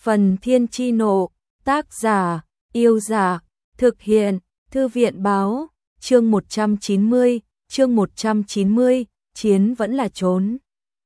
Phần Thiên Chi Nộ, tác giả, Yêu Giả, thực hiện, Thư viện Báo, chương 190, chiến vẫn là trốn.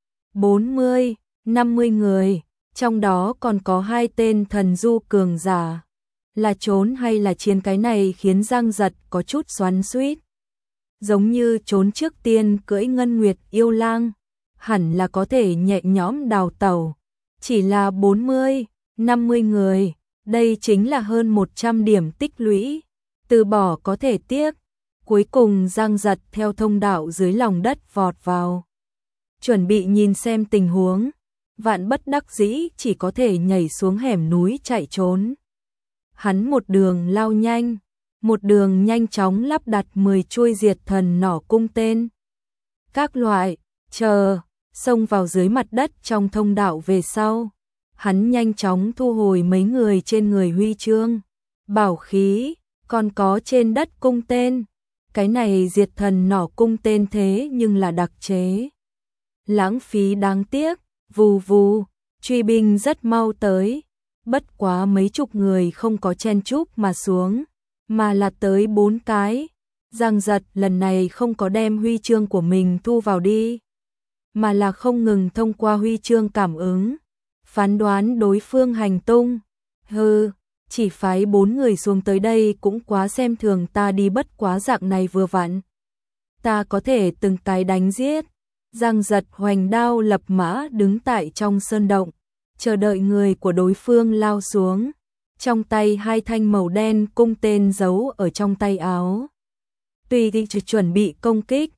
40, 50 người, trong đó còn có 2 tên thần du cường giả. Là trốn hay là chiến, cái này khiến Giang Giật có chút xoắn xuýt. Giống như trốn trước tiên cưỡi Ngân Nguyệt yêu lang, hẳn là có thể nhẹ nhõm đào tẩu. Chỉ là 40, 50 người, đây chính là hơn 100 điểm tích lũy, từ bỏ có thể tiếc. Cuối cùng Giang Giật theo thông đạo dưới lòng đất vọt vào, chuẩn bị nhìn xem tình huống, vạn bất đắc dĩ chỉ có thể nhảy xuống hẻm núi chạy trốn. Hắn một đường lao nhanh, một đường nhanh chóng lắp đặt 10 chuôi diệt thần nỏ cung tên. Các loại, xông vào dưới mặt đất trong thông đạo về sau. Hắn nhanh chóng thu hồi mấy người trên người huy chương, bảo khí, còn có trên đất cung tên. Cái này diệt thần nỏ cung tên thế nhưng là đặc chế. Lãng phí đáng tiếc, vù vù, truy binh rất mau tới. Bất quá mấy chục người không có chen chúc mà xuống, mà là tới 4 cái. Giang Giật lần này không có đem huy chương của mình thu vào đi, mà là không ngừng thông qua huy chương cảm ứng, phán đoán đối phương hành tung. Chỉ phái 4 người xuống tới đây cũng quá xem thường ta đi, bất quá dạng này vừa vặn. Ta có thể từng cái đánh giết. Giang Giật hoành đao lập mã đứng tại trong sơn động, chờ đợi người của đối phương lao xuống. Trong tay 2 thanh màu đen cung tên giấu ở trong tay áo, tùy thì chuẩn bị công kích.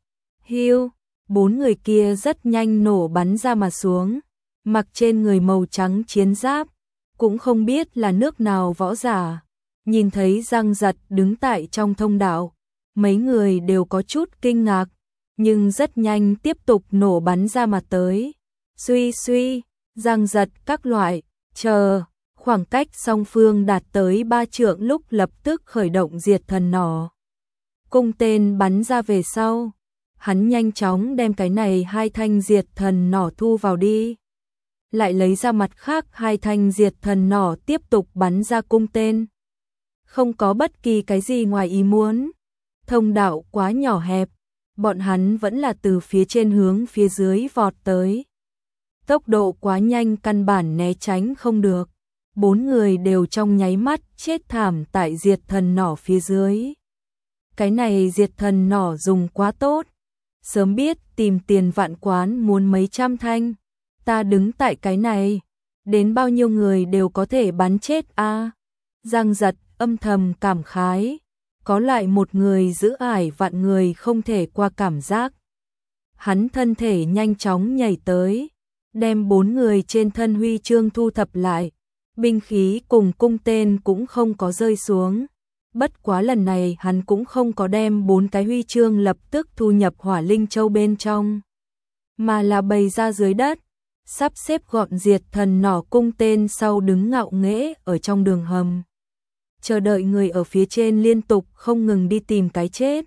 4 người kia rất nhanh nổ bắn ra mà xuống, mặc trên người màu trắng chiến giáp, cũng không biết là nước nào võ giả. Nhìn thấy Giang Giật đứng tại trong thông đạo, mấy người đều có chút kinh ngạc, nhưng rất nhanh tiếp tục nổ bắn ra mà tới. Suy, Giang Giật các loại, khoảng cách song phương đạt tới 3 trượng lúc lập tức khởi động diệt thần nỏ. Cung tên bắn ra về sau, hắn nhanh chóng đem cái này 2 thanh diệt thần nỏ thu vào đi. Lại lấy ra mặt khác 2 thanh diệt thần nỏ tiếp tục bắn ra cung tên. Không có bất kỳ cái gì ngoài ý muốn. Thông đạo quá nhỏ hẹp, bọn hắn vẫn là từ phía trên hướng phía dưới vọt tới. Tốc độ quá nhanh căn bản né tránh không được. 4 người đều trong nháy mắt chết thảm tại diệt thần nỏ phía dưới. Cái này diệt thần nỏ dùng quá tốt. Sớm biết tìm tiền vạn quán muốn mấy trăm thanh. Ta đứng tại cái này, đến bao nhiêu người đều có thể bắn chết a. Giang Giật âm thầm cảm khái, có lại một người giữ ải vạn người không thể qua cảm giác. Hắn thân thể nhanh chóng nhảy tới, đem 4 người trên thân huy chương thu thập lại, binh khí cùng cung tên cũng không có rơi xuống. Bất quá lần này hắn cũng không có đem 4 cái huy chương lập tức thu nhập Hỏa Linh Châu bên trong, mà là bày ra dưới đất, sắp xếp gọn diệt thần nỏ cung tên sau đứng ngạo nghễ ở trong đường hầm, chờ đợi người ở phía trên liên tục không ngừng đi tìm cái chết.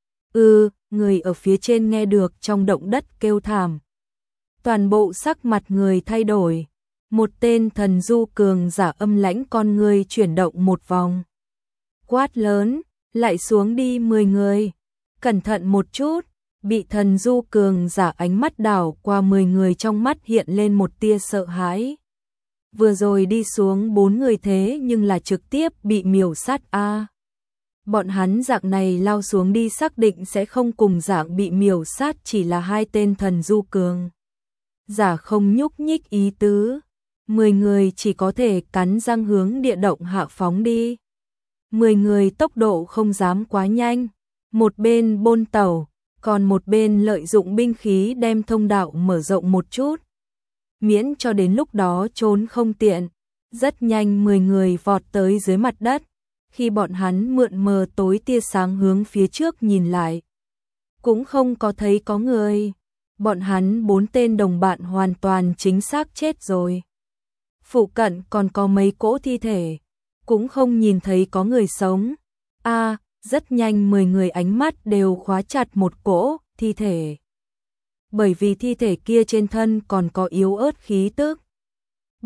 Người ở phía trên nghe được trong động đất kêu thảm, toàn bộ sắc mặt người thay đổi. Một tên thần du cường giả âm lãnh con người chuyển động một vòng, quát lớn, lại xuống đi 10 người, cẩn thận một chút. Bị thần du cường giả ánh mắt đảo qua 10 người, trong mắt hiện lên một tia sợ hãi. Vừa rồi đi xuống 4 người thế nhưng là trực tiếp bị miểu sát a. Bọn hắn dạng này lao xuống đi xác định sẽ không cùng dạng bị miểu sát, chỉ là 2 tên thần du cường giả không nhúc nhích ý tứ. 10 người chỉ có thể cắn răng hướng địa động hạ phóng đi. 10 người tốc độ không dám quá nhanh, một bên bôn tàu, còn một bên lợi dụng binh khí đem thông đạo mở rộng một chút, miễn cho đến lúc đó trốn không tiện. Rất nhanh 10 người vọt tới dưới mặt đất. Khi bọn hắn mượn mờ tối tia sáng hướng phía trước nhìn lại, cũng không có thấy có người. Bọn hắn 4 tên đồng bạn hoàn toàn chính xác chết rồi. Phụ cận còn có mấy cỗ thi thể, cũng không nhìn thấy có người sống. Rất nhanh 10 người ánh mắt đều khóa chặt một cỗ thi thể, bởi vì thi thể kia trên thân còn có yếu ớt khí tức.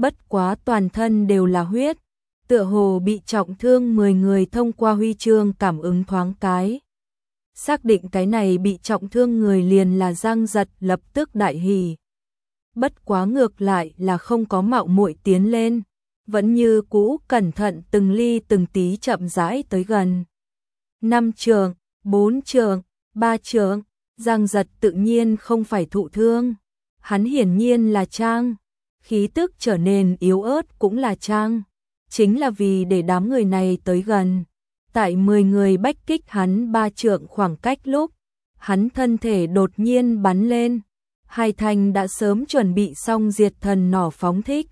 bất quá toàn thân đều là huyết, tựa hồ bị trọng thương 10 người thông qua huy chương cảm ứng thoáng cái. Xác định cái này bị trọng thương người liền là Giang Giật, lập tức đại hỉ. Bất quá ngược lại là không có mạo muội tiến lên, vẫn như cũ cẩn thận từng ly từng tí chậm rãi tới gần. 5 trượng, 4 trượng, 3 trượng, Giang Giật tự nhiên không phải thụ thương. Hắn hiển nhiên là trang, khí tức trở nên yếu ớt cũng là trang, chính là vì để đám người này tới gần. Tại 10 người bách kích hắn 3 trượng khoảng cách lúc, hắn thân thể đột nhiên bắn lên, hai thanh đã sớm chuẩn bị xong diệt thần nỏ phóng thích.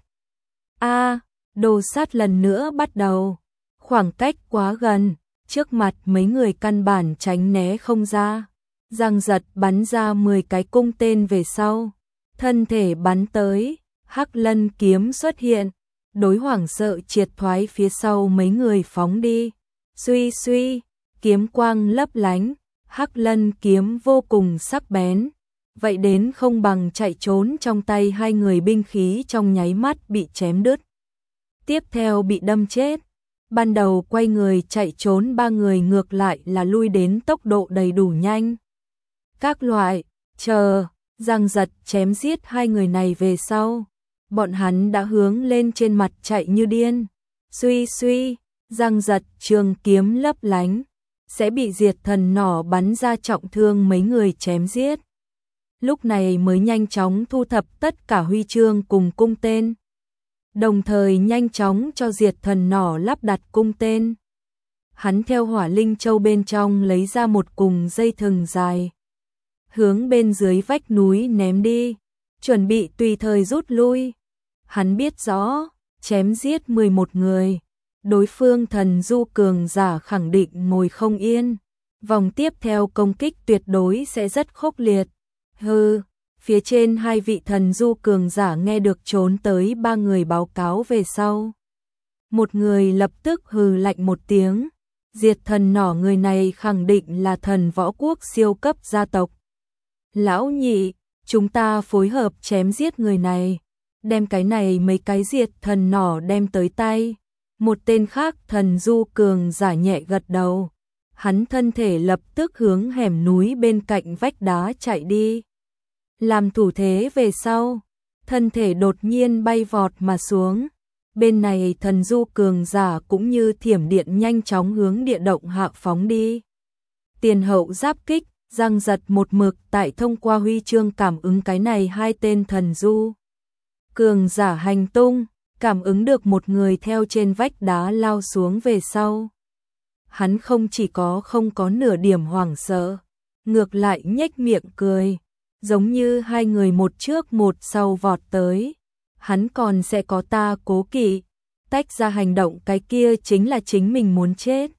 Đồ sát lần nữa bắt đầu, khoảng cách quá gần, trước mặt mấy người căn bản tránh né không ra. Giang Giật bắn ra 10 cái cung tên về sau, thân thể bắn tới, Hắc Lân kiếm xuất hiện, đối hoảng sợ triệt thoái phía sau mấy người phóng đi. Suy suy, kiếm quang lấp lánh, Hắc Lân kiếm vô cùng sắc bén, vậy đến không bằng chạy trốn, trong tay hai người binh khí trong nháy mắt bị chém đứt. Tiếp theo bị đâm chết. Ban đầu quay người chạy trốn 3 người ngược lại là lui đến tốc độ đầy đủ nhanh. Các loại, Giang Giật chém giết hai người này về sau, bọn hắn đã hướng lên trên mặt chạy như điên. Suy suy, Giang Giật trường kiếm lấp lánh, sẽ bị diệt thần nỏ bắn ra trọng thương mấy người chém giết. Lúc này mới nhanh chóng thu thập tất cả huy chương cùng cung tên, đồng thời nhanh chóng cho diệt thần nỏ lắp đặt cung tên. Hắn theo hỏa linh châu bên trong lấy ra một cùng dây thừng dài, hướng bên dưới vách núi ném đi, chuẩn bị tùy thời rút lui. Hắn biết rõ, chém giết 11 người, đối phương thần du cường giả khẳng định ngồi không yên, vòng tiếp theo công kích tuyệt đối sẽ rất khốc liệt. Phía trên hai vị thần du cường giả nghe được trốn tới 3 người báo cáo về sau. Một người lập tức hừ lạnh một tiếng, diệt thần nỏ người này khẳng định là thần võ quốc siêu cấp gia tộc. Lão nhị, chúng ta phối hợp chém giết người này, đem cái này mấy cái diệt thần nỏ đem tới tay. Một tên khác thần du cường giả nhẹ gật đầu, hắn thân thể lập tức hướng hẻm núi bên cạnh vách đá chạy đi. Làm thủ thế về sau, thân thể đột nhiên bay vọt mà xuống. Bên này thần du cường giả cũng như thiểm điện nhanh chóng hướng địa động hạ phóng đi. Tiền hậu giáp kích, Giang Giật một mực tại thông qua huy chương cảm ứng cái này hai tên thần du cường giả hành tung, cảm ứng được một người theo trên vách đá lao xuống về sau. Hắn không chỉ không có nửa điểm hoảng sợ, ngược lại nhếch miệng cười, giống như hai người một trước một sau vọt tới. Hắn còn sẽ có ta cố kỵ, tách ra hành động, cái kia chính là chính mình muốn chết.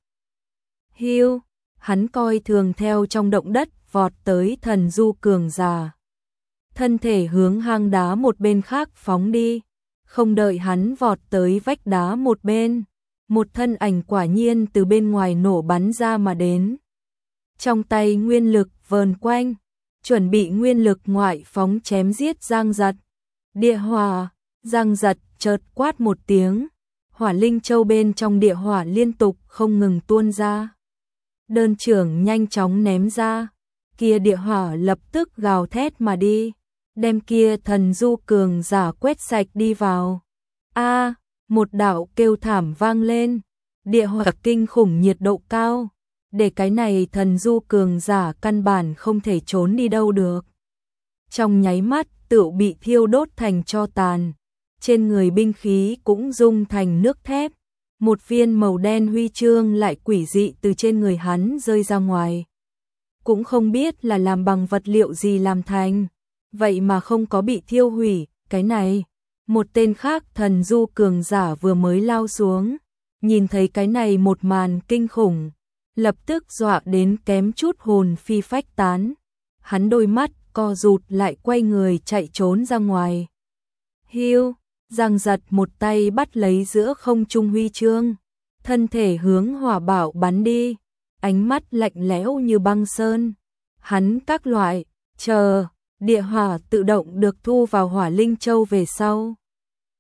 Hắn coi thường theo trong động đất vọt tới thần du cường giả, thân thể hướng hang đá một bên khác phóng đi. Không đợi hắn vọt tới vách đá một bên, một thân ảnh quả nhiên từ bên ngoài nổ bắn ra mà đến. Trong tay nguyên lực vờn quanh, chuẩn bị nguyên lực ngoại phóng chém giết Giang Giật. Địa hỏa, Giang Giật chợt quát một tiếng, hỏa linh châu bên trong địa hỏa liên tục không ngừng tuôn ra. Đơn trưởng nhanh chóng ném ra, kia địa hỏa lập tức gào thét mà đi, đem kia thần du cường giả quét sạch đi vào. Một đạo kêu thảm vang lên, địa hỏa kinh khủng nhiệt độ cao, để cái này thần du cường giả căn bản không thể trốn đi đâu được. Trong nháy mắt tựu bị thiêu đốt thành tro tàn, trên người binh khí cũng dung thành nước thép. Một viên màu đen huy chương lại quỷ dị từ trên người hắn rơi ra ngoài. Cũng không biết là làm bằng vật liệu gì làm thành, vậy mà không có bị thiêu hủy. Cái này, một tên khác thần du cường giả vừa mới lao xuống, nhìn thấy cái này một màn kinh khủng, lập tức dọa đến kém chút hồn phi phách tán. Hắn đôi mắt co rụt lại, quay người chạy trốn ra ngoài. Giang Giật một tay bắt lấy giữa không trung huy chương, thân thể hướng hỏa bảo bắn đi, ánh mắt lạnh lẽo như băng sơn. Hắn các loại, địa hỏa tự động được thu vào hỏa linh châu về sau.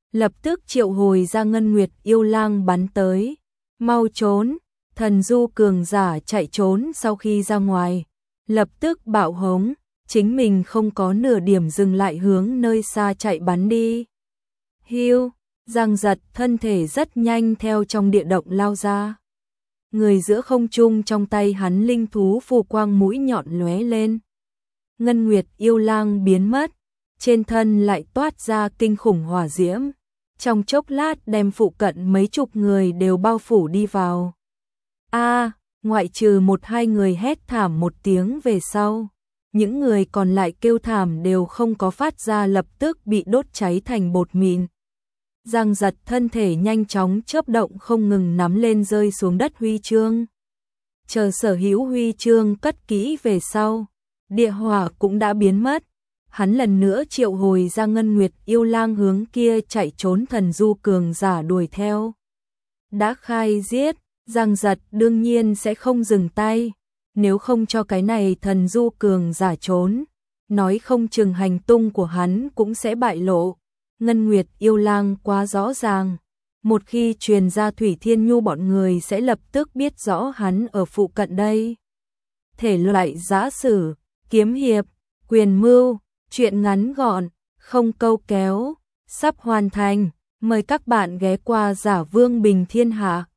lập tức triệu hồi ra Ngân Nguyệt yêu lang bắn tới. Mau trốn, thần du cường giả chạy trốn sau khi ra ngoài, lập tức bạo hống, chính mình không có nửa điểm dừng lại hướng nơi xa chạy bắn đi. Hiu, Giang Giật thân thể rất nhanh theo trong địa động lao ra. Người giữa không trung trong tay hắn linh thú phù quang mũi nhọn lóe lên. Ngân Nguyệt yêu lang biến mất, trên thân lại toát ra kinh khủng hỏa diễm. Trong chốc lát đem phụ cận mấy chục người đều bao phủ đi vào. Ngoại trừ một hai người hét thảm một tiếng về sau, những người còn lại kêu thảm đều không có phát ra, lập tức bị đốt cháy thành bột mịn. Giang Giật thân thể nhanh chóng chớp động không ngừng nắm lên rơi xuống đất huy chương. Chờ sở hữu huy chương cất kỹ về sau, địa hỏa cũng đã biến mất. Hắn lần nữa triệu hồi ra Ngân Nguyệt yêu lang hướng kia chạy trốn thần du cường giả đuổi theo. Đã khai giết, Giang Giật đương nhiên sẽ không dừng tay, nếu không cho cái này thần du cường giả trốn, nói không chừng hành tung của hắn cũng sẽ bại lộ. Ngân Nguyệt yêu lang quá rõ ràng, một khi truyền ra Thủy Thiên Nhu bọn người sẽ lập tức biết rõ hắn ở phụ cận đây. Thể loại giã sử, kiếm hiệp, quyền mưu, truyện ngắn gọn, không câu kéo, sắp hoàn thành, mời các bạn ghé qua Giả Vương Bình Thiên Hạ.